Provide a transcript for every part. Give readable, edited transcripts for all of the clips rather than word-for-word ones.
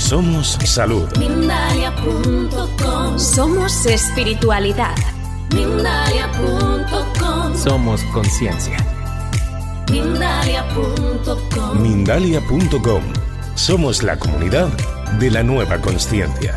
Somos salud. Mindalia.com. Somos espiritualidad. Mindalia.com. Somos conciencia. Mindalia.com. Mindalia.com. Somos la comunidad de la nueva consciencia.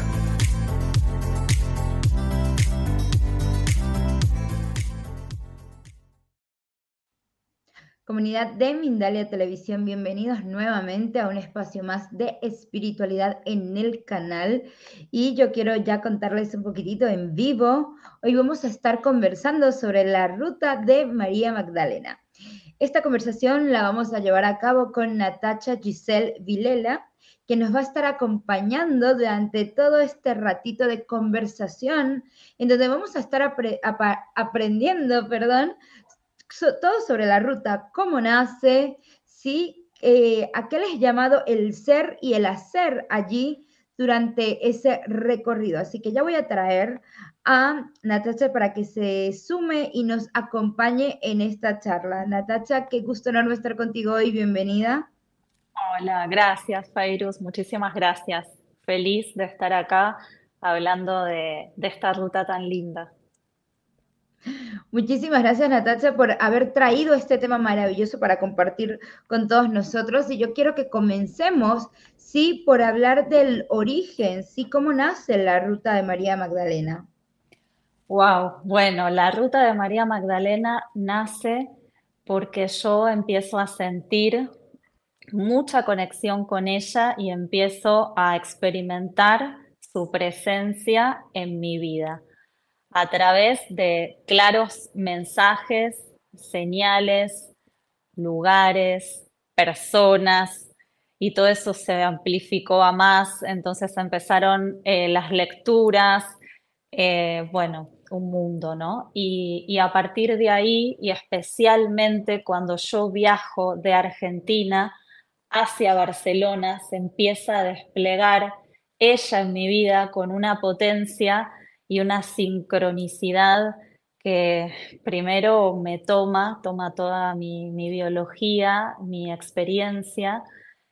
Comunidad de Mindalia Televisión, bienvenidos nuevamente a un espacio más de espiritualidad en el canal. Y yo quiero ya contarles un poquitito en vivo. Hoy vamos a estar conversando sobre la ruta de María Magdalena. Esta conversación la vamos a llevar a cabo con Natacha Giselle Vilela, que nos va a estar acompañando durante todo este ratito de conversación, en donde vamos a estar aprendiendo, todo sobre la ruta, cómo nace, ¿sí? A qué les he llamado el ser y el hacer allí durante ese recorrido. Así que ya voy a traer a Natacha para que se sume y nos acompañe en esta charla. Natacha, qué gusto enorme estar contigo hoy, bienvenida. Hola, gracias, Fairuz, muchísimas gracias. Feliz de estar acá hablando de esta ruta tan linda. Muchísimas gracias, Natacha, por haber traído este tema maravilloso para compartir con todos nosotros. Y yo quiero que comencemos, sí, por hablar del origen, sí, cómo nace la ruta de María Magdalena. Wow, bueno, la ruta de María Magdalena nace porque yo empiezo a sentir mucha conexión con ella y empiezo a experimentar su presencia en mi vida a través de claros mensajes, señales, lugares, personas, y todo eso se amplificó a más. Entonces empezaron las lecturas, bueno, un mundo, ¿no? Y a partir de ahí, y especialmente cuando yo viajo de Argentina hacia Barcelona, se empieza a desplegar ella en mi vida con una potencia y una sincronicidad que primero me toma toda mi biología, mi experiencia,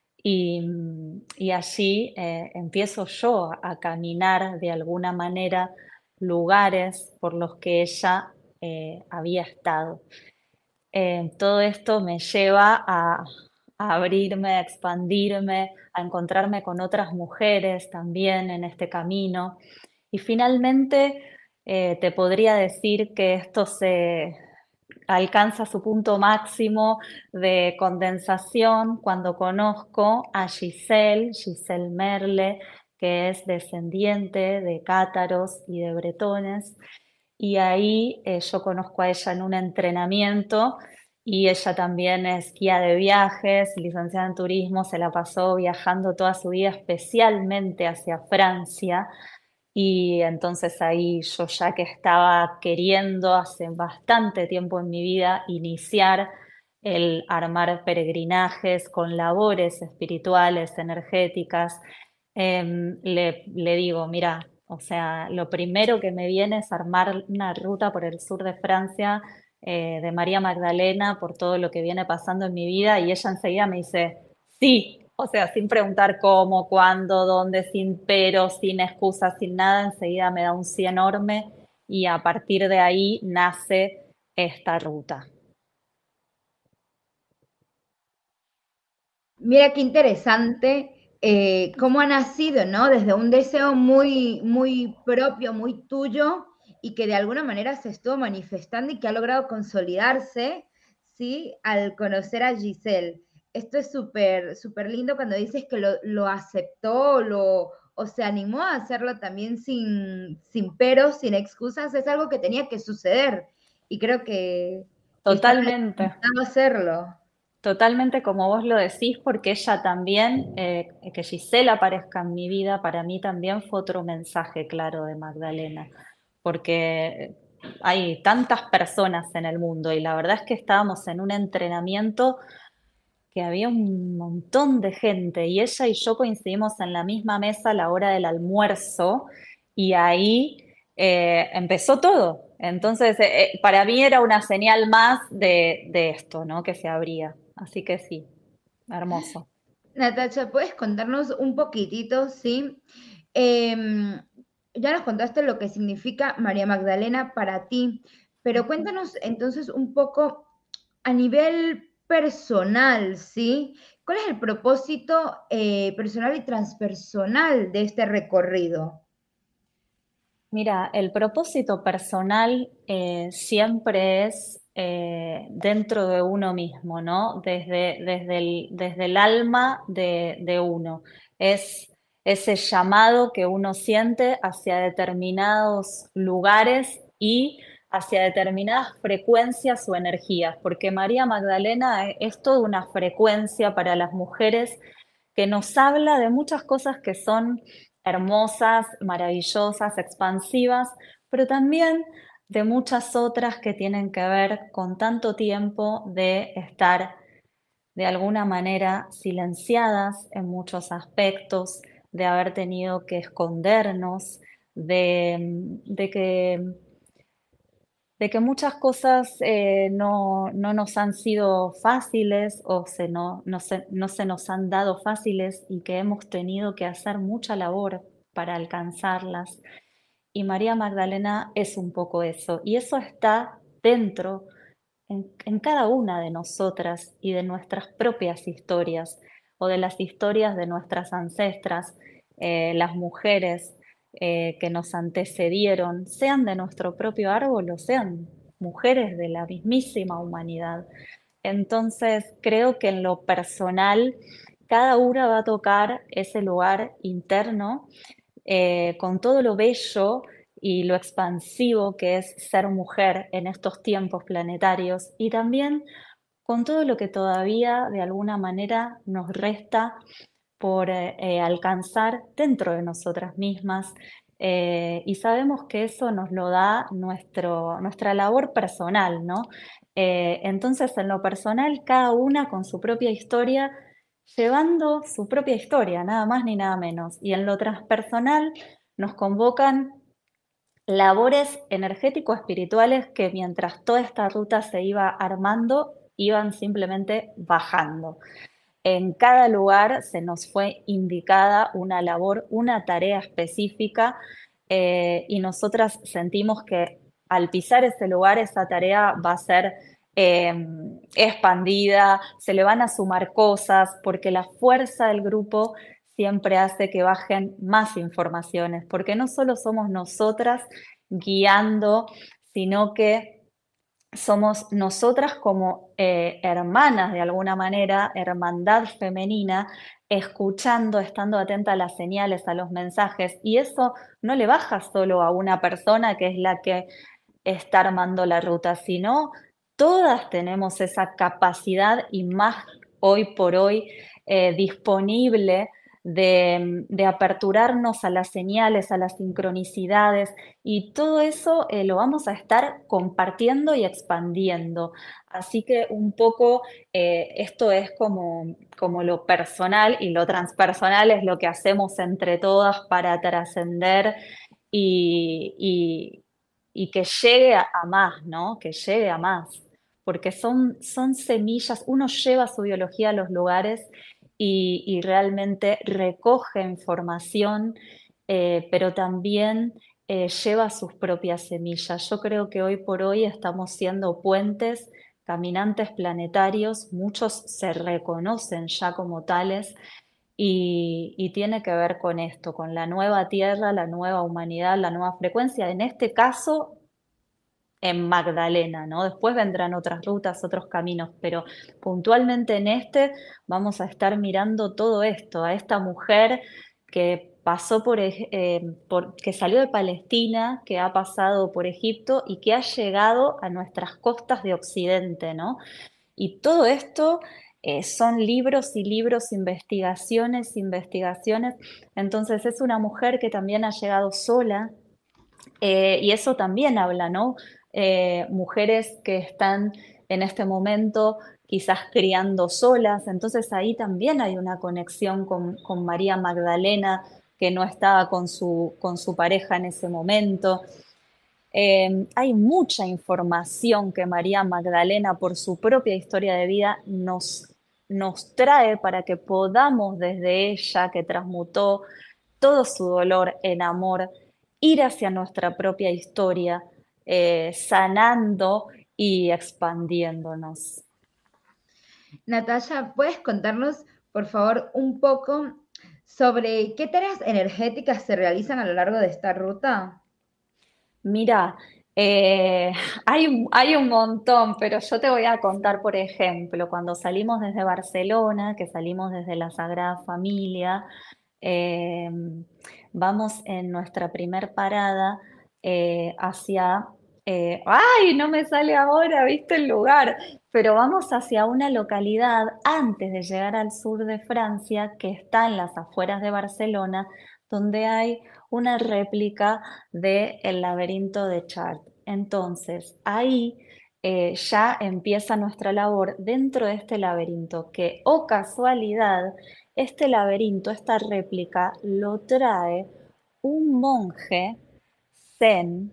y allí empiezo yo a caminar de alguna manera lugares por los que ella había estado. Todo esto me lleva a abrirme, a expandirme, a encontrarme con otras mujeres también en este camino. Y finalmente te podría decir que esto se alcanza su punto máximo de condensación cuando conozco a Giselle Merle, que es descendiente de cátaros y de bretones. Y ahí yo conozco a ella en un entrenamiento, y ella también es guía de viajes, licenciada en turismo, se la pasó viajando toda su vida, especialmente hacia Francia. Y entonces ahí yo, ya que estaba queriendo hace bastante tiempo en mi vida iniciar el armar peregrinajes con labores espirituales, energéticas, le digo, mira, o sea, lo primero que me viene es armar una ruta por el sur de Francia, de María Magdalena, por todo lo que viene pasando en mi vida. Y ella enseguida me dice, sí, o sea, sin preguntar cómo, cuándo, dónde, sin pero, sin excusas, sin nada, enseguida me da un sí enorme, y a partir de ahí nace esta ruta. Mira qué interesante cómo ha nacido, ¿no? Desde un deseo muy, muy propio, muy tuyo, y que de alguna manera se estuvo manifestando y que ha logrado consolidarse, ¿sí? Al conocer a Giselle. Esto es súper, súper lindo cuando dices que lo aceptó, o se animó a hacerlo también sin peros, sin excusas. Es algo que tenía que suceder, y creo que está Totalmente. hacerlo. Totalmente como vos lo decís, porque ella también, que Giselle aparezca en mi vida, para mí también fue otro mensaje claro de Magdalena, porque hay tantas personas en el mundo, y la verdad es que estábamos en un entrenamiento que había un montón de gente, y ella y yo coincidimos en la misma mesa a la hora del almuerzo, y ahí empezó todo. Entonces, para mí era una señal más de esto, ¿no? Que se abría. Así que sí, hermoso. Natacha, ¿puedes contarnos un poquitito, sí? Em, ya nos contaste lo que significa María Magdalena para ti, pero cuéntanos entonces un poco a nivel personal, ¿sí? ¿Cuál es el propósito personal y transpersonal de este recorrido? Mira, el propósito personal siempre es dentro de uno mismo, ¿no? Desde el alma de uno. Es ese llamado que uno siente hacia determinados lugares y hacia determinadas frecuencias o energías, porque María Magdalena es toda una frecuencia para las mujeres que nos habla de muchas cosas que son hermosas, maravillosas, expansivas, pero también de muchas otras que tienen que ver con tanto tiempo de estar de alguna manera silenciadas en muchos aspectos, de haber tenido que escondernos, de que muchas cosas no nos han sido fáciles o no se nos han dado fáciles y que hemos tenido que hacer mucha labor para alcanzarlas. Y María Magdalena es un poco eso. Y eso está dentro, en cada una de nosotras y de nuestras propias historias o de las historias de nuestras ancestras, las mujeres que nos antecedieron, sean de nuestro propio árbol o sean mujeres de la mismísima humanidad. Entonces, creo que en lo personal, cada una va a tocar ese lugar interno con todo lo bello y lo expansivo que es ser mujer en estos tiempos planetarios y también con todo lo que todavía de alguna manera nos resta por alcanzar dentro de nosotras mismas. Y sabemos que eso nos lo da nuestra labor personal, ¿no? Entonces, en lo personal, cada una con su propia historia, llevando su propia historia, nada más ni nada menos. Y en lo transpersonal nos convocan labores energético-espirituales que mientras toda esta ruta se iba armando, iban simplemente bajando. En cada lugar se nos fue indicada una labor, una tarea específica y nosotras sentimos que al pisar ese lugar esa tarea va a ser eh, expandida, se le van a sumar cosas porque la fuerza del grupo siempre hace que bajen más informaciones, porque no solo somos nosotras guiando, sino que somos nosotras como hermanas de alguna manera, hermandad femenina, escuchando, estando atenta a las señales, a los mensajes, y eso no le baja solo a una persona que es la que está armando la ruta, sino todas tenemos esa capacidad y más hoy por hoy disponible de aperturarnos a las señales, a las sincronicidades y todo eso lo vamos a estar compartiendo y expandiendo. Así que un poco esto es como lo personal y lo transpersonal es lo que hacemos entre todas para trascender y, y que llegue a más, ¿no? Que llegue a más. Porque son semillas, uno lleva su biología a los lugares y realmente recoge información, pero también lleva sus propias semillas. Yo creo que hoy por hoy estamos siendo puentes, caminantes planetarios, muchos se reconocen ya como tales y tiene que ver con esto, con la nueva Tierra, la nueva humanidad, la nueva frecuencia, en este caso en Magdalena, ¿no? Después vendrán otras rutas, otros caminos, pero puntualmente en este vamos a estar mirando todo esto, a esta mujer que pasó que salió de Palestina, que ha pasado por Egipto y que ha llegado a nuestras costas de Occidente, ¿no? Y todo esto son libros y libros, investigaciones, investigaciones. Entonces es una mujer que también ha llegado sola y eso también habla, ¿no? Mujeres que están en este momento quizás criando solas, entonces ahí también hay una conexión con María Magdalena que no estaba con su pareja en ese momento. Hay mucha información que María Magdalena, por su propia historia de vida, nos trae para que podamos desde ella, que transmutó todo su dolor en amor, ir hacia nuestra propia historia, sanando y expandiéndonos. Natalia, ¿puedes contarnos, por favor, un poco sobre qué tareas energéticas se realizan a lo largo de esta ruta? Mira, hay un montón, pero yo te voy a contar, por ejemplo, cuando salimos desde Barcelona, que salimos desde la Sagrada Familia, eh, vamos en nuestra primer parada hacia, ay, no me sale ahora, viste el lugar, pero vamos hacia una localidad antes de llegar al sur de Francia, que está en las afueras de Barcelona, donde hay una réplica del laberinto de Chartres. Entonces, ahí ya empieza nuestra labor dentro de este laberinto, que, oh casualidad, este laberinto, esta réplica, lo trae un monje zen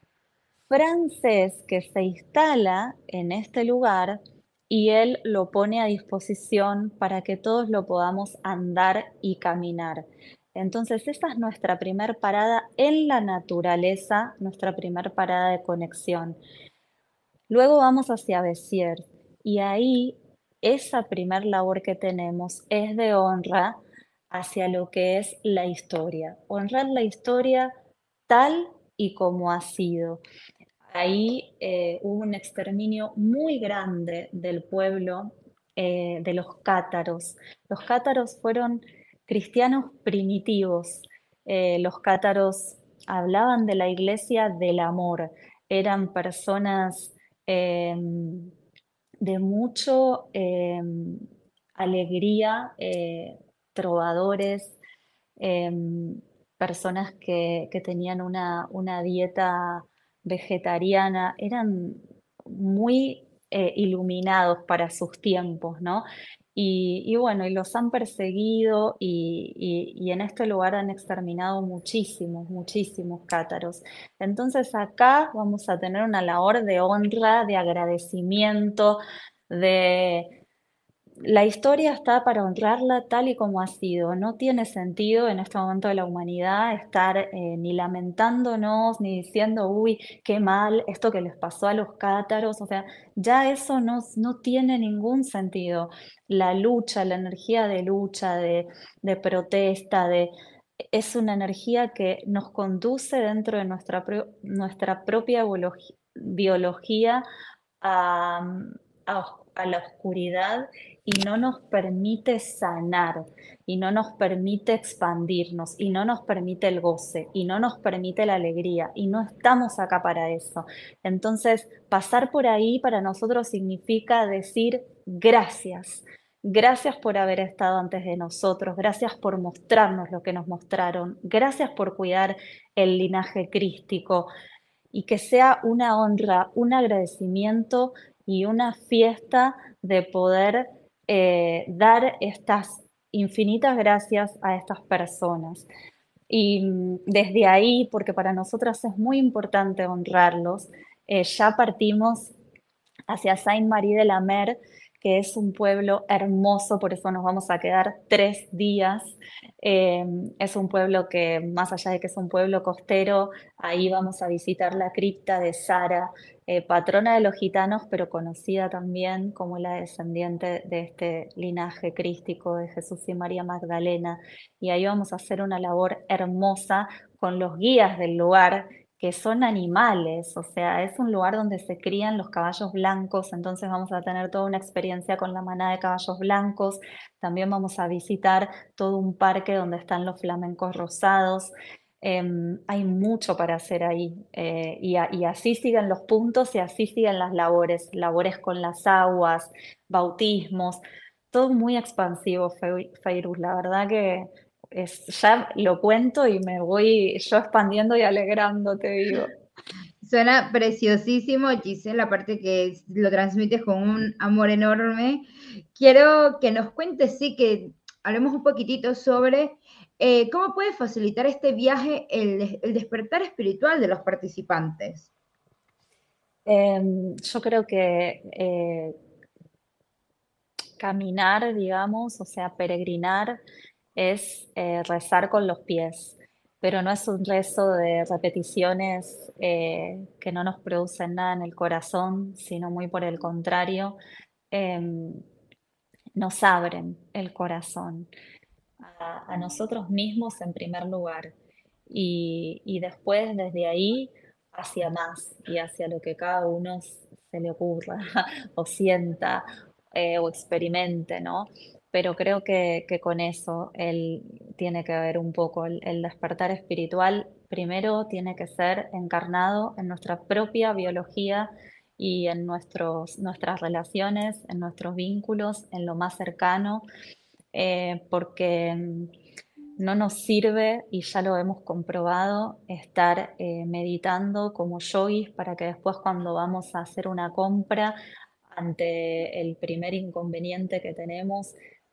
francés que se instala en este lugar y él lo pone a disposición para que todos lo podamos andar y caminar. Entonces, esa es nuestra primer parada en la naturaleza, nuestra primer parada de conexión. Luego vamos hacia Béziers y ahí esa primer labor que tenemos es de honra hacia lo que es la historia. Honrar la historia tal y como ha sido. Ahí hubo un exterminio muy grande del pueblo de los cátaros. Los cátaros fueron cristianos primitivos. Los cátaros hablaban de la iglesia del amor. Eran personas eh, de mucho alegría, trovadores, eh, personas que tenían una dieta vegetariana, eran muy iluminados para sus tiempos, ¿no? Y bueno, y los han perseguido y en este lugar han exterminado muchísimos, muchísimos cátaros. Entonces acá vamos a tener una labor de honra, de agradecimiento, de la historia está para honrarla tal y como ha sido. No tiene sentido en este momento de la humanidad estar ni lamentándonos, ni diciendo, uy, qué mal esto que les pasó a los cátaros. O sea, ya eso no tiene ningún sentido. La lucha, la energía de lucha, de protesta, es una energía que nos conduce dentro de nuestra propia biología a, a la oscuridad y no nos permite sanar, y no nos permite expandirnos, y no nos permite el goce, y no nos permite la alegría, y no estamos acá para eso. Entonces, pasar por ahí para nosotros significa decir gracias. Gracias por haber estado antes de nosotros, gracias por mostrarnos lo que nos mostraron, gracias por cuidar el linaje crístico, y que sea una honra, un agradecimiento y una fiesta de poder dar estas infinitas gracias a estas personas. Y desde ahí, porque para nosotras es muy importante honrarlos, ya partimos hacia Saint-Marie de la Mer, que es un pueblo hermoso, por eso nos vamos a quedar 3 días. Eh, es un pueblo que, más allá de que es un pueblo costero, ahí vamos a visitar la cripta de Sara, patrona de los gitanos, pero conocida también como la descendiente de este linaje crístico de Jesús y María Magdalena. Y ahí vamos a hacer una labor hermosa con los guías del lugar, que son animales, o sea, es un lugar donde se crían los caballos blancos, entonces vamos a tener toda una experiencia con la manada de caballos blancos, también vamos a visitar todo un parque donde están los flamencos rosados. Hay mucho para hacer ahí y así siguen los puntos y así siguen las labores, labores con las aguas, bautismos, todo muy expansivo, Feiruz, la verdad que ya lo cuento y me voy yo expandiendo y alegrando, te digo. Suena preciosísimo, Giselle, aparte que lo transmites con un amor enorme. Quiero que nos cuentes, sí, que hablemos un poquitito sobre cómo puede facilitar este viaje el despertar espiritual de los participantes. Yo creo que caminar, digamos, o sea, peregrinar es rezar con los pies, pero no es un rezo de repeticiones que no nos producen nada en el corazón, sino muy por el contrario, em, nos abren el corazón a nosotros mismos en primer lugar y después desde ahí hacia más y hacia lo que cada uno se le ocurra o sienta o experimente, ¿no? Pero creo que con eso él tiene que ver un poco el despertar espiritual. Primero tiene que ser encarnado en nuestra propia biología y en nuestras relaciones, en nuestros vínculos, en lo más cercano porque no nos sirve, y ya lo hemos comprobado, estar meditando como yogis para que después cuando vamos a hacer una compra, ante el primer inconveniente que tenemos,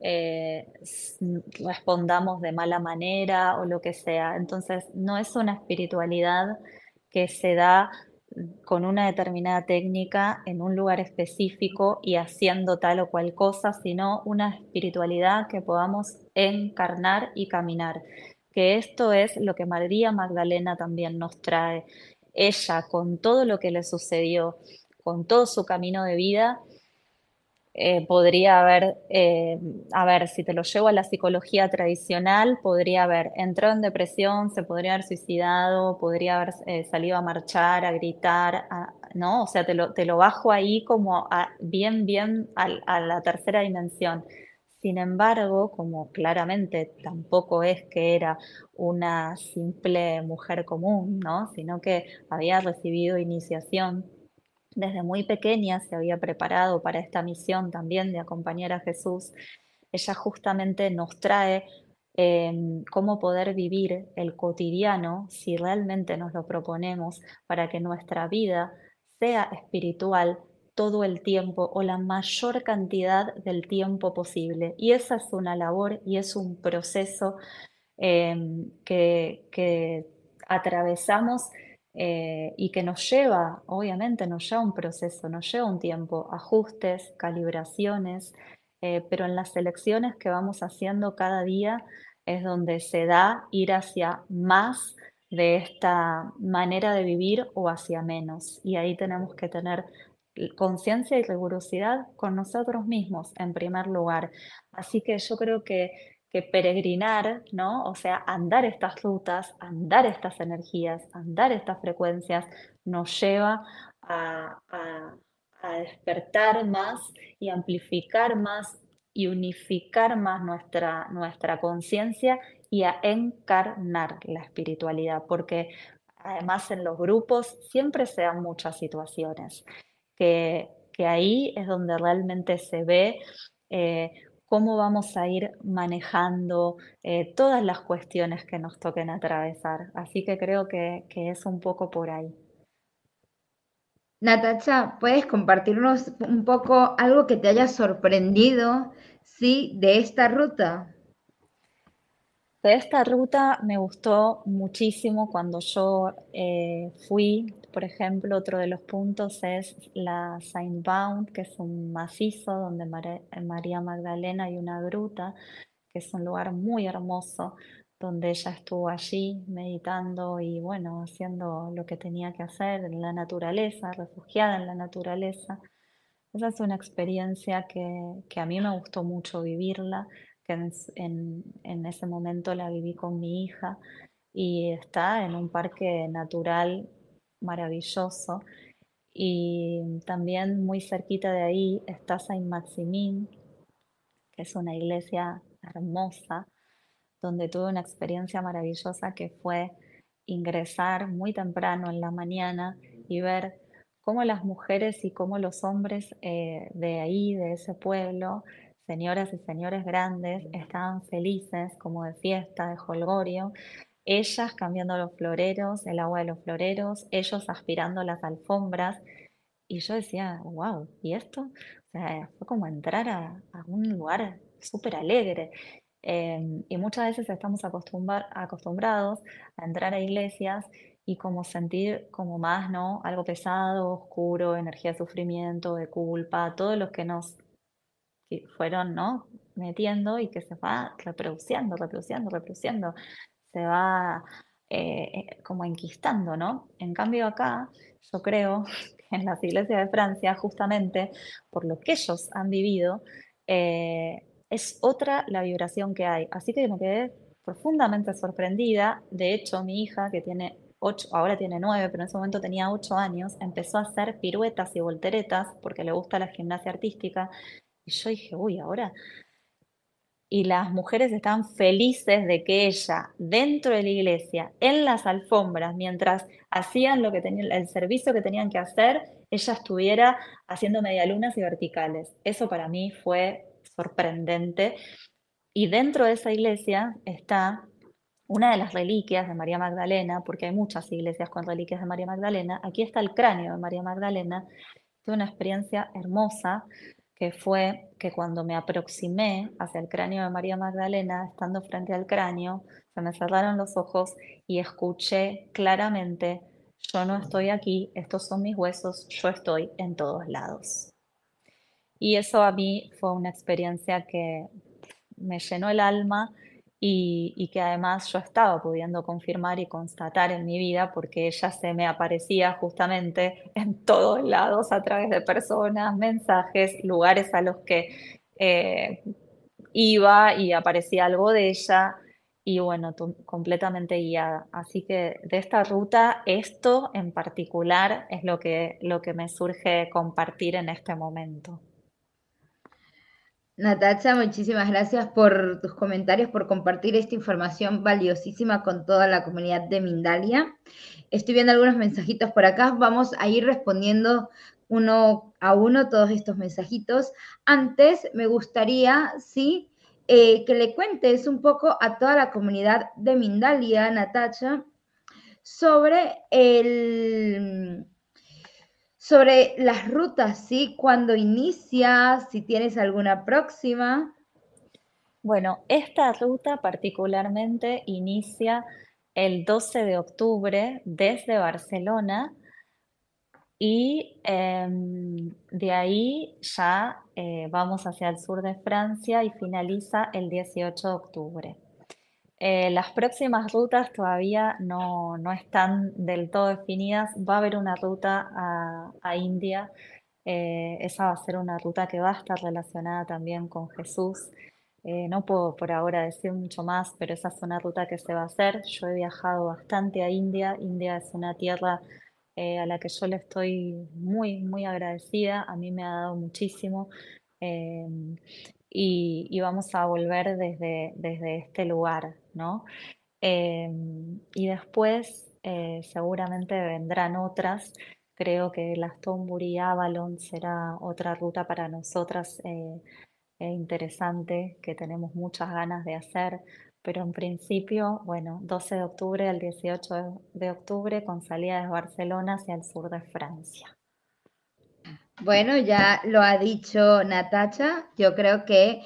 respondamos de mala manera o lo que sea. Entonces, no es una espiritualidad que se da con una determinada técnica en un lugar específico y haciendo tal o cual cosa, sino una espiritualidad que podamos encarnar y caminar. Que esto es lo que María Magdalena también nos trae. Ella, con todo lo que le sucedió, con todo su camino de vida, podría haber, a ver, si te lo llevo a la psicología tradicional, podría haber entrado en depresión, se podría haber suicidado, podría haber salido a marchar, a gritar, ¿no? O sea, te lo bajo ahí como bien, bien a la tercera dimensión. Sin embargo, como claramente tampoco es que era una simple mujer común, ¿no? Sino que había recibido iniciación desde muy pequeña, se había preparado para esta misión también de acompañar a Jesús. Ella justamente nos trae cómo poder vivir el cotidiano si realmente nos lo proponemos para que nuestra vida sea espiritual todo el tiempo o la mayor cantidad del tiempo posible. Y esa es una labor y es un proceso que atravesamos y que nos lleva, obviamente nos lleva un proceso, nos lleva un tiempo, ajustes, calibraciones, pero en las elecciones que vamos haciendo cada día es donde se da ir hacia más de esta manera de vivir o hacia menos. Y ahí tenemos que tener conciencia y rigurosidad con nosotros mismos en primer lugar. Así que yo creo que peregrinar, ¿no? O sea, andar estas rutas, andar estas energías, andar estas frecuencias, nos lleva a despertar más y amplificar más y unificar más nuestra conciencia y a encarnar la espiritualidad, porque además en los grupos siempre se dan muchas situaciones que ahí es donde realmente se ve eh, cómo vamos a ir manejando todas las cuestiones que nos toquen atravesar. Así que creo que es un poco por ahí. Natacha, ¿puedes compartirnos un poco algo que te haya sorprendido, sí, de esta ruta? De esta ruta me gustó muchísimo cuando yo fui, por ejemplo, otro de los puntos es la Saint-Bound, que es un macizo donde en María Magdalena hay una gruta, que es un lugar muy hermoso, donde ella estuvo allí meditando y bueno, haciendo lo que tenía que hacer en la naturaleza, refugiada en la naturaleza. Esa es una experiencia que a mí me gustó mucho vivirla, que en ese momento la viví con mi hija y está en un parque natural maravilloso. Y también muy cerquita de ahí está Saint-Maximin, que es una iglesia hermosa, donde tuve una experiencia maravillosa que fue ingresar muy temprano en la mañana y ver cómo las mujeres y cómo los hombres de ahí, de ese pueblo, señoras y señores grandes, estaban felices, como de fiesta, de jolgorio, ellas cambiando los floreros, el agua de los floreros, ellos aspirando las alfombras, y yo decía, wow, ¿y esto? O sea, fue como entrar a un lugar súper alegre. Y muchas veces estamos acostumbrados a entrar a iglesias y como sentir como más, ¿no? Algo pesado, oscuro, energía de sufrimiento, de culpa, todo lo que nos que fueron, ¿no? metiendo y que se va reproduciendo, reproduciendo, reproduciendo, se va como enquistando, ¿no? En cambio acá, yo creo que en las iglesias de Francia, justamente por lo que ellos han vivido, es otra la vibración que hay. Así que me quedé profundamente sorprendida. De hecho, mi hija, que tiene 8, ahora tiene 9, pero en ese momento tenía 8 años, empezó a hacer piruetas y volteretas porque le gusta la gimnasia artística. Y yo dije, uy, ahora. Y las mujeres estaban felices de que ella, dentro de la iglesia, en las alfombras, mientras hacían lo que tenían, el servicio que tenían que hacer, ella estuviera haciendo medialunas y verticales. Eso para mí fue sorprendente. Y dentro de esa iglesia está una de las reliquias de María Magdalena, porque hay muchas iglesias con reliquias de María Magdalena. Aquí está el cráneo de María Magdalena. Tuve una experiencia hermosa que fue que cuando me aproximé hacia el cráneo de María Magdalena, estando frente al cráneo, se me cerraron los ojos y escuché claramente, yo no estoy aquí, estos son mis huesos, yo estoy en todos lados. Y eso a mí fue una experiencia que me llenó el alma y que además yo estaba pudiendo confirmar y constatar en mi vida porque ella se me aparecía justamente en todos lados a través de personas, mensajes, lugares a los que iba y aparecía algo de ella y bueno, completamente guiada. Así que de esta ruta, esto en particular es lo que me surge compartir en este momento. Natacha, muchísimas gracias por tus comentarios, por compartir esta información valiosísima con toda la comunidad de Mindalia. Estoy viendo algunos mensajitos por acá, vamos a ir respondiendo uno a uno todos estos mensajitos. Antes me gustaría, sí, que le cuentes un poco a toda la comunidad de Mindalia, Natacha, sobre sobre las rutas, ¿sí? ¿Cuándo inicias? Si tienes alguna próxima. Bueno, esta ruta particularmente inicia el 12 de octubre desde Barcelona y de ahí ya vamos hacia el sur de Francia y finaliza el 18 de octubre. Las próximas rutas todavía no están del todo definidas. Va a haber una ruta a India. Esa va a ser una ruta que va a estar relacionada también con Jesús. No puedo por ahora decir mucho más, pero esa es una ruta que se va a hacer. Yo he viajado bastante a India. India es una tierra a la que yo le estoy muy, muy agradecida. A mí me ha dado muchísimo. Eh, y vamos a volver desde este lugar, ¿no? Y después seguramente vendrán otras. Creo que la Stonbury Avalon será otra ruta para nosotras interesante que tenemos muchas ganas de hacer. Pero en principio, bueno, 12 de octubre al 18 de octubre con salida desde Barcelona hacia el sur de Francia. Bueno, ya lo ha dicho Natacha. Yo creo que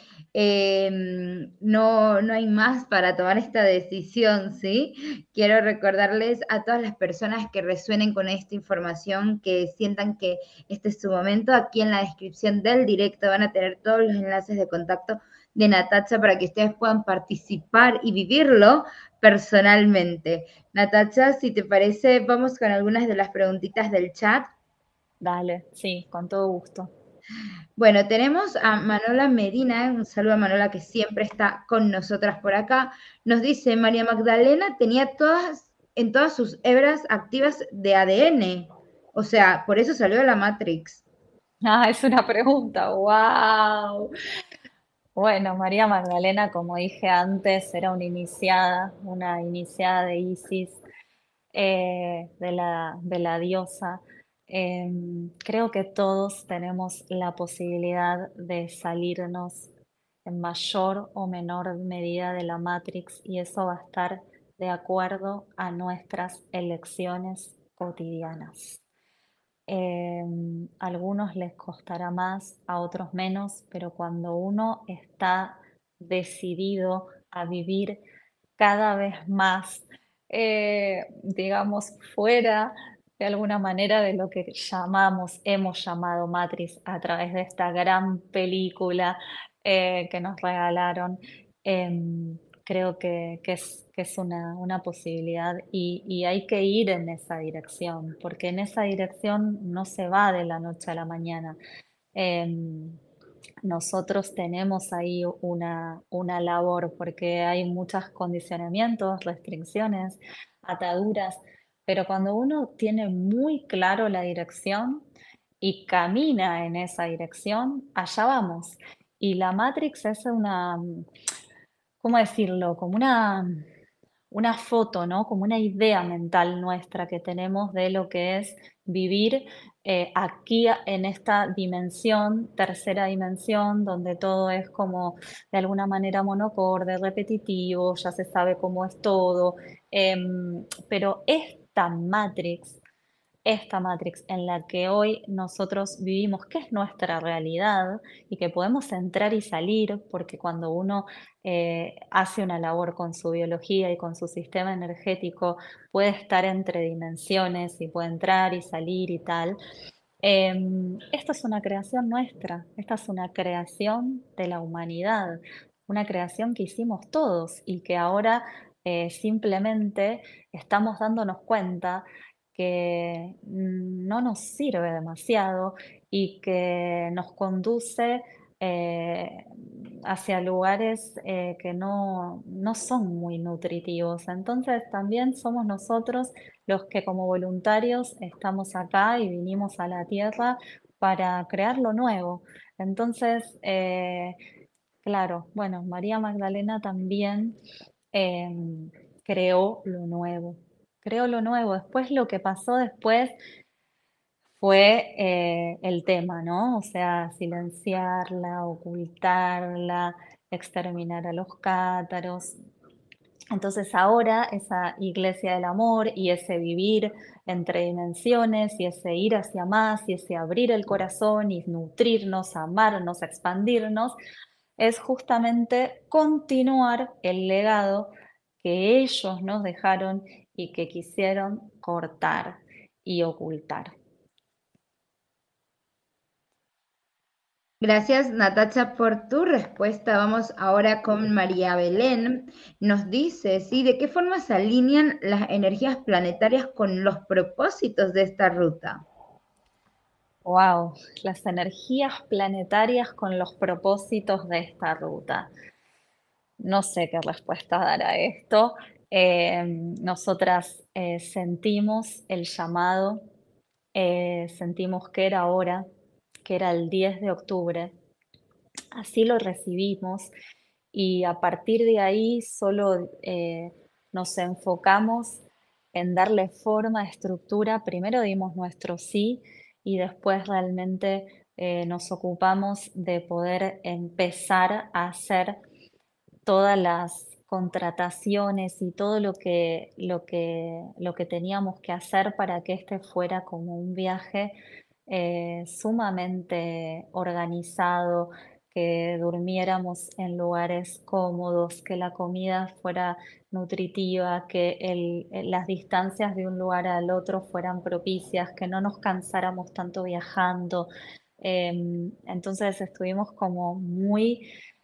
no hay más para tomar esta decisión, ¿sí? Quiero recordarles a todas las personas que resuenen con esta información, que sientan que este es su momento. Aquí en la descripción del directo van a tener todos los enlaces de contacto de Natacha para que ustedes puedan participar y vivirlo personalmente. Natacha, si te parece, vamos con algunas de las preguntitas del chat. Dale, sí, con todo gusto. Bueno, tenemos a Manola Medina, un saludo a Manola que siempre está con nosotras por acá. Nos dice, María Magdalena tenía en todas sus hebras activas de ADN. O sea, por eso salió de la Matrix. Ah, es una pregunta, wow. Bueno, María Magdalena, como dije antes, era una iniciada de Isis, de la diosa. Creo que todos tenemos la posibilidad de salirnos en mayor o menor medida de la Matrix y eso va a estar de acuerdo a nuestras elecciones cotidianas. A algunos les costará más, a otros menos, pero cuando uno está decidido a vivir cada vez más, digamos, fuera de alguna manera de lo que hemos llamado Matrix a través de esta gran película que nos regalaron. Creo que es una posibilidad y hay que ir en esa dirección, porque en esa dirección no se va de la noche a la mañana. Em, Nosotros tenemos ahí una labor porque hay muchos condicionamientos, restricciones, ataduras, pero cuando uno tiene muy claro la dirección y camina en esa dirección, allá vamos. Y la Matrix es ¿cómo decirlo? Como una foto, ¿no? Como una idea mental nuestra que tenemos de lo que es vivir aquí en esta dimensión, tercera dimensión, donde todo es como de alguna manera monocorde, repetitivo, ya se sabe cómo es todo. Pero esta Matrix en la que hoy nosotros vivimos, que es nuestra realidad y que podemos entrar y salir, porque cuando uno hace una labor con su biología y con su sistema energético, puede estar entre dimensiones y puede entrar y salir y tal. Esto es una creación nuestra, esta es una creación de la humanidad, una creación que hicimos todos y que ahora simplemente estamos dándonos cuenta que no nos sirve demasiado y que nos conduce eh, hacia lugares que no son muy nutritivos. Entonces también somos nosotros los que como voluntarios estamos acá y vinimos a la tierra para crear lo nuevo. Entonces, claro, bueno, María Magdalena también creó lo nuevo. Creó lo nuevo. Después lo que pasó después fue el tema, ¿no? O sea, silenciarla, ocultarla, exterminar a los cátaros. Entonces ahora esa iglesia del amor y ese vivir entre dimensiones y ese ir hacia más y ese abrir el corazón y nutrirnos, amarnos, expandirnos, es justamente continuar el legado que ellos nos dejaron y que quisieron cortar y ocultar. Gracias, Natacha, por tu respuesta. Vamos ahora con María Belén. Nos dice, ¿sí? ¿De qué forma se alinean las energías planetarias con los propósitos de esta ruta? Wow, las energías planetarias con los propósitos de esta ruta. No sé qué respuesta dar a esto. Nosotras sentimos el llamado, sentimos que era hora, que era el 10 de octubre. Así lo recibimos y a partir de ahí solo nos enfocamos en darle forma, estructura. Primero dimos nuestro sí y después realmente nos ocupamos de poder empezar a hacer todas las contrataciones y todo lo que teníamos que hacer para que este fuera como un viaje sumamente organizado, que durmiéramos en lugares cómodos, que la comida fuera nutritiva, que las distancias de un lugar al otro fueran propicias, que no nos cansáramos tanto viajando. Entonces estuvimos como muy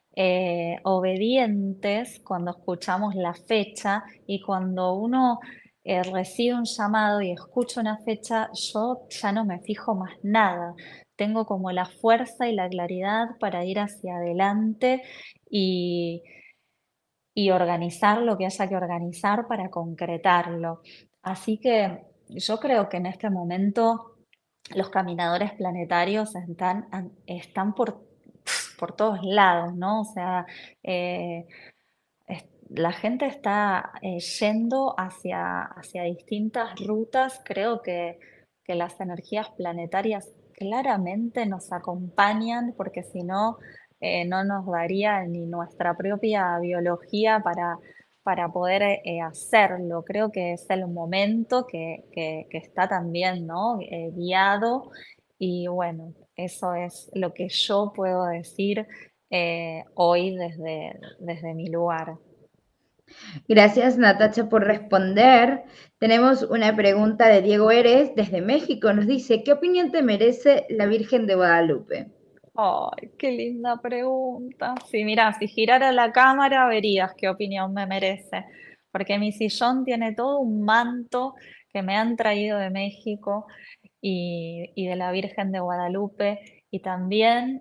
obedientes cuando escuchamos la fecha y cuando uno recibe un llamado y escucha una fecha, yo ya no me fijo más nada. Tengo como la fuerza y la claridad para ir hacia adelante y, y organizar lo que haya que organizar para concretarlo. Así que yo creo que en este momento los caminadores planetarios están por todos lados, ¿no? O sea, eh, la gente está yendo hacia distintas rutas. Creo que las energías planetarias claramente nos acompañan porque si no, no nos daría ni nuestra propia biología para poder hacerlo. Creo que es el momento que está también, ¿no? Guiado y bueno, eso es lo que yo puedo decir hoy desde mi lugar. Gracias, Natacha, por responder. Tenemos una pregunta de Diego Eres desde México. Nos dice, ¿qué opinión te merece la Virgen de Guadalupe? Ay, qué linda pregunta. Sí, mira, si girara la cámara verías qué opinión me merece, porque mi sillón tiene todo un manto que me han traído de México y de la Virgen de Guadalupe y también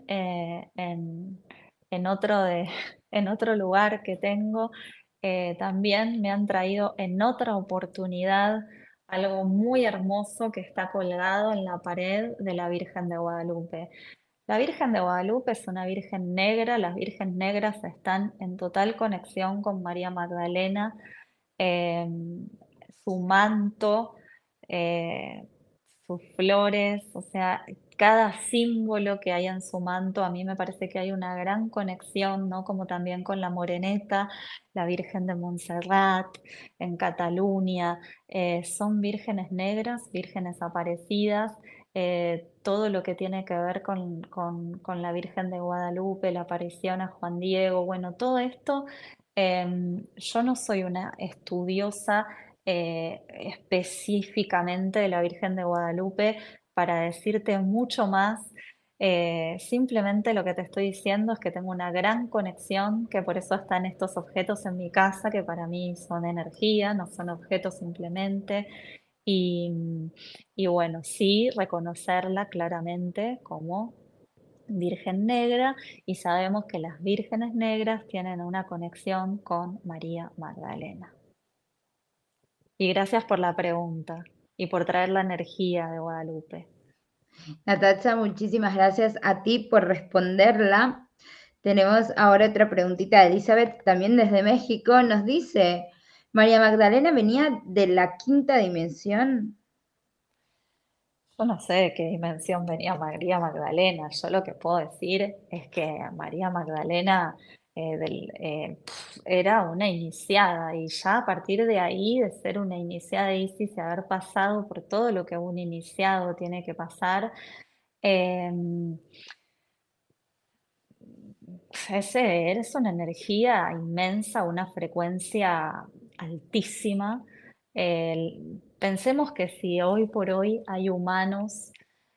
en en otro lugar que tengo, también me han traído en otra oportunidad algo muy hermoso que está colgado en la pared de la Virgen de Guadalupe. La Virgen de Guadalupe es una virgen negra, las virgens negras están en total conexión con María Magdalena, eh, su manto, eh, sus flores, o sea, cada símbolo que hay en su manto, a mí me parece que hay una gran conexión, ¿no? Como también con la Moreneta, la Virgen de Montserrat, en Cataluña, son vírgenes negras, vírgenes aparecidas, todo lo que tiene que ver con la Virgen de Guadalupe, la aparición a Juan Diego, bueno, todo esto, yo no soy una estudiosa específicamente de la Virgen de Guadalupe para decirte mucho más. Simplemente lo que te estoy diciendo es que tengo una gran conexión, que por eso están estos objetos en mi casa, que para mí son energía, no son objetos simplemente. Y, y bueno, sí, reconocerla claramente como Virgen Negra y sabemos que las vírgenes negras tienen una conexión con María Magdalena. Y gracias por la pregunta y por traer la energía de Guadalupe. Natacha, muchísimas gracias a ti por responderla. Tenemos ahora otra preguntita de Elizabeth, también desde México. Nos dice, ¿María Magdalena venía de la quinta dimensión? Yo no sé de qué dimensión venía María Magdalena. Yo lo que puedo decir es que María Magdalena era una iniciada y ya a partir de ahí, de ser una iniciada de Isis y haber pasado por todo lo que un iniciado tiene que pasar, eh, es una energía inmensa, una frecuencia altísima. Pensemos que si hoy por hoy hay humanos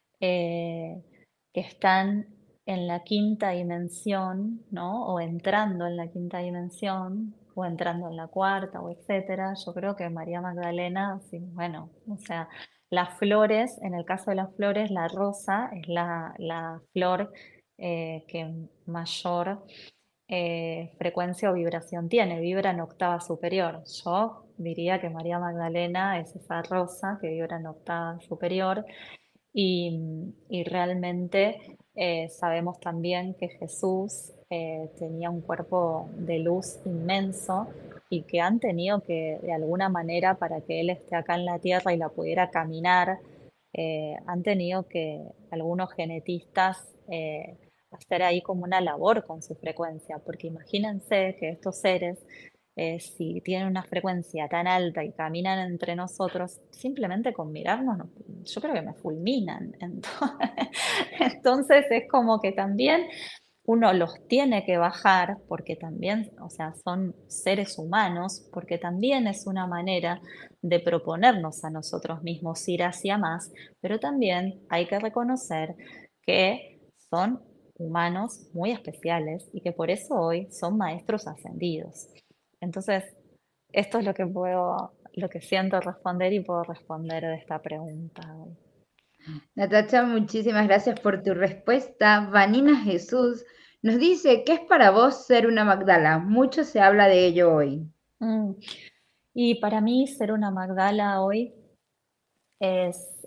que están en la quinta dimensión, ¿no? O entrando en la quinta dimensión, o entrando en la cuarta, o etcétera, yo creo que María Magdalena, sí, bueno, o sea, las flores, en el caso de las flores, la rosa es la flor que mayor frecuencia o vibración tiene, vibra en octava superior. Yo diría que María Magdalena es esa rosa que vibra en octava superior y realmente sabemos también que Jesús tenía un cuerpo de luz inmenso y que han tenido que, de alguna manera, para que Él esté acá en la tierra y la pudiera caminar, han tenido que algunos genetistas hacer ahí como una labor con su frecuencia, porque imagínense que estos seres si tienen una frecuencia tan alta y caminan entre nosotros, simplemente con mirarnos, yo creo que me fulminan. Entonces es como que también uno los tiene que bajar porque también, o sea, son seres humanos, porque también es una manera de proponernos a nosotros mismos ir hacia más, pero también hay que reconocer que son humanos muy especiales y que por eso hoy son maestros ascendidos. Entonces, esto es lo que lo que siento responder y puedo responder de esta pregunta hoy. Natacha, muchísimas gracias por tu respuesta. Vanina Jesús nos dice, ¿qué es para vos ser una Magdala? Mucho se habla de ello hoy. Mm. Y para mí ser una Magdala hoy es,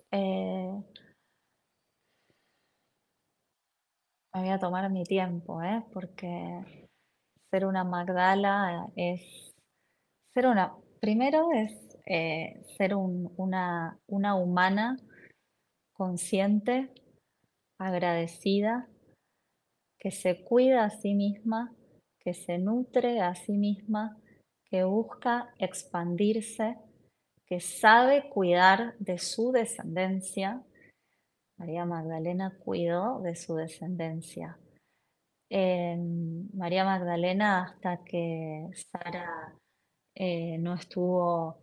me voy a tomar mi tiempo, porque ser una Magdala es ser primero es ser una humana consciente, agradecida, que se cuida a sí misma, que se nutre a sí misma, que busca expandirse, que sabe cuidar de su descendencia. María Magdalena cuidó de su descendencia. María Magdalena hasta que Sara no estuvo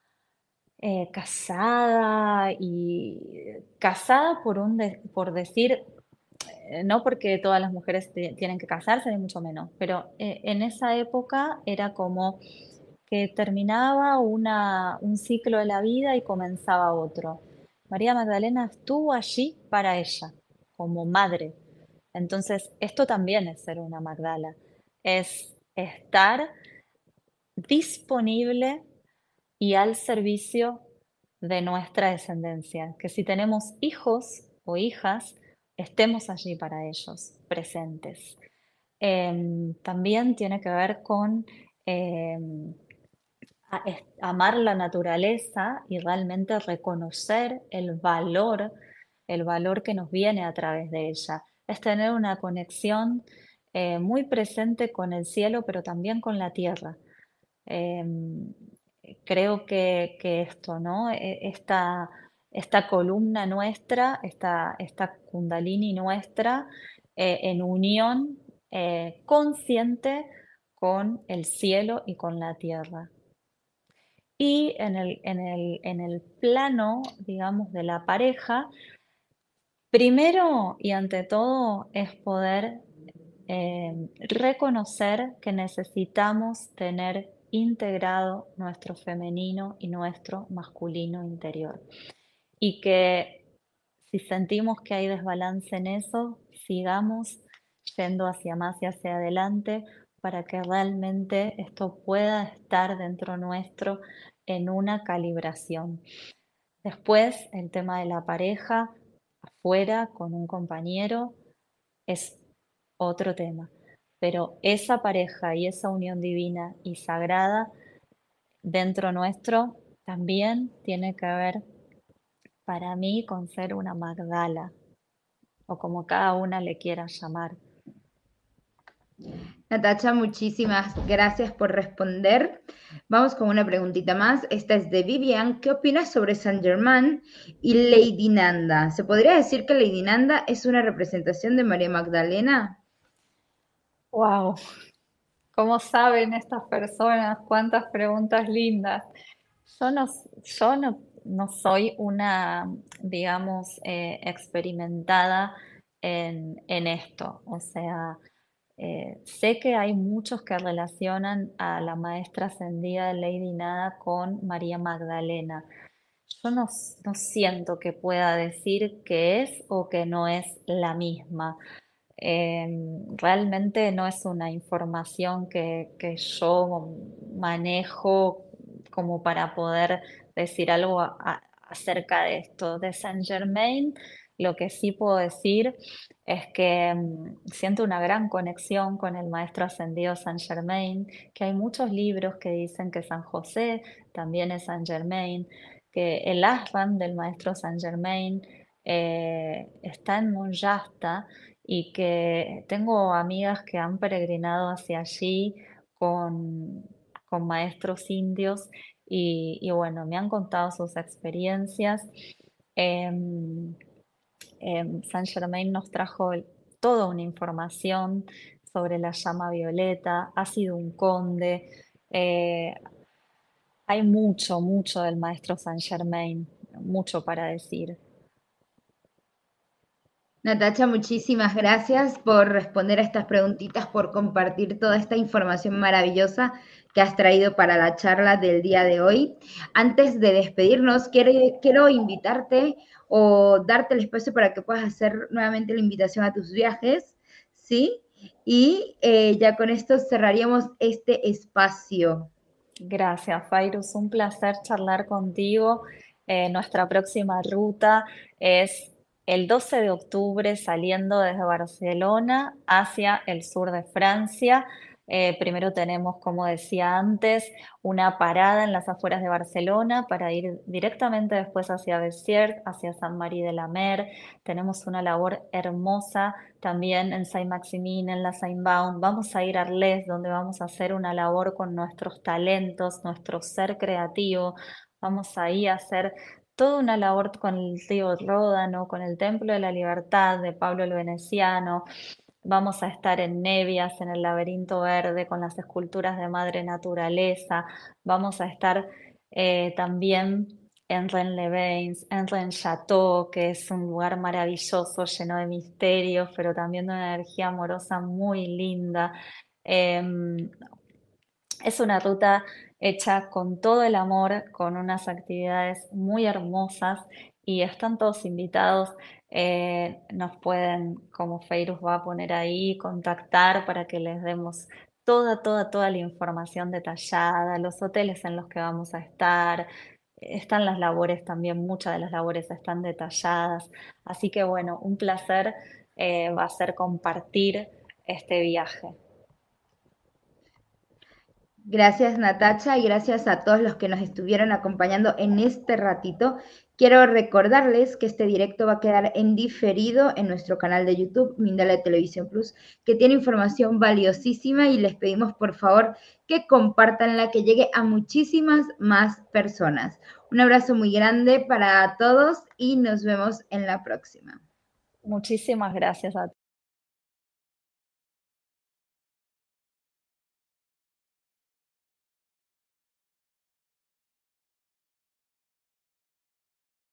casada y casada por decir, no porque todas las mujeres tienen que casarse, ni mucho menos, pero en esa época era como que terminaba un ciclo de la vida y comenzaba otro. María Magdalena estuvo allí para ella, como madre. Entonces, esto también es ser una Magdala, es estar disponible y al servicio de nuestra descendencia, que si tenemos hijos o hijas, estemos allí para ellos, presentes. También tiene que ver con amar la naturaleza y realmente reconocer el valor que nos viene a través de ella. Es tener una conexión muy presente con el cielo, pero también con la tierra. Em, Creo que esto, ¿no? Esta columna nuestra, esta kundalini nuestra, en unión consciente con el cielo y con la tierra. Y en el plano, digamos, de la pareja, primero y ante todo es poder reconocer que necesitamos tener integrado nuestro femenino y nuestro masculino interior. Y que si sentimos que hay desbalance en eso, sigamos yendo hacia más y hacia adelante para que realmente esto pueda estar dentro nuestro en una calibración. Después, el tema de la pareja, afuera, con un compañero, es otro tema. Pero esa pareja y esa unión divina y sagrada dentro nuestro también tiene que ver para mí con ser una Magdala o como cada una le quiera llamar. Natacha, muchísimas gracias por responder. Vamos con una preguntita más. Esta es de Vivian. ¿Qué opinas sobre Saint Germain y Lady Nanda? ¿Se podría decir que Lady Nanda es una representación de María Magdalena? ¡Wow! ¿Cómo saben estas personas? ¿Cuántas preguntas lindas? Yo no soy una, digamos, experimentada en esto. O sea, sé que hay muchos que relacionan a la maestra ascendida Lady Nada con María Magdalena. Yo no siento que pueda decir que es o que no es la misma. Realmente no es una información que yo manejo como para poder decir algo acerca de esto. De Saint Germain, lo que sí puedo decir es que siento una gran conexión con el maestro ascendido Saint Germain, que hay muchos libros que dicen que San José también es Saint Germain, que el ashram del maestro Saint Germain está en Monjasta y que tengo amigas que han peregrinado hacia allí con, con maestros indios y bueno, me han contado sus experiencias. Em, Saint Germain nos trajo toda una información sobre la llama violeta, ha sido un conde, eh, hay mucho del maestro Saint Germain, mucho para decir. Natacha, muchísimas gracias por responder a estas preguntitas, por compartir toda esta información maravillosa que has traído para la charla del día de hoy. Antes de despedirnos, quiero invitarte o darte el espacio para que puedas hacer nuevamente la invitación a tus viajes, ¿sí? Y ya con esto cerraríamos este espacio. Gracias, Fairuz. Un placer charlar contigo. Nuestra próxima ruta es el 12 de octubre saliendo desde Barcelona hacia el sur de Francia. Primero tenemos, como decía antes, una parada en las afueras de Barcelona para ir directamente después hacia Besiers, hacia Saint-Marie-de-la-Mer. Tenemos una labor hermosa también en Saint-Maximin, en la Saint-Baun. Vamos a ir a Arles, donde vamos a hacer una labor con nuestros talentos, nuestro ser creativo. Vamos ahí a hacer toda una labor con el río Ródano, con el Templo de la Libertad de Pablo el Veneciano. vamos a estar en Nevias, en el Laberinto Verde, con las esculturas de Madre Naturaleza, vamos a estar también en Rennes-les-Bains, en Rennes Chateau, que es un lugar maravilloso, lleno de misterios, pero también de una energía amorosa muy linda. Es una ruta hecha con todo el amor, con unas actividades muy hermosas y están todos invitados. Nos pueden, como Feiruz va a poner ahí, contactar para que les demos toda la información detallada, los hoteles en los que vamos a estar. Están las labores también, muchas de las labores están detalladas. Así que bueno, un placer va a ser compartir este viaje. Gracias Natacha y gracias a todos los que nos estuvieron acompañando en este ratito. Quiero recordarles que este directo va a quedar en diferido en nuestro canal de YouTube, Mindalia Televisión Plus, que tiene información valiosísima y les pedimos por favor que compartanla, que llegue a muchísimas más personas. Un abrazo muy grande para todos y nos vemos en la próxima. Muchísimas gracias a todos.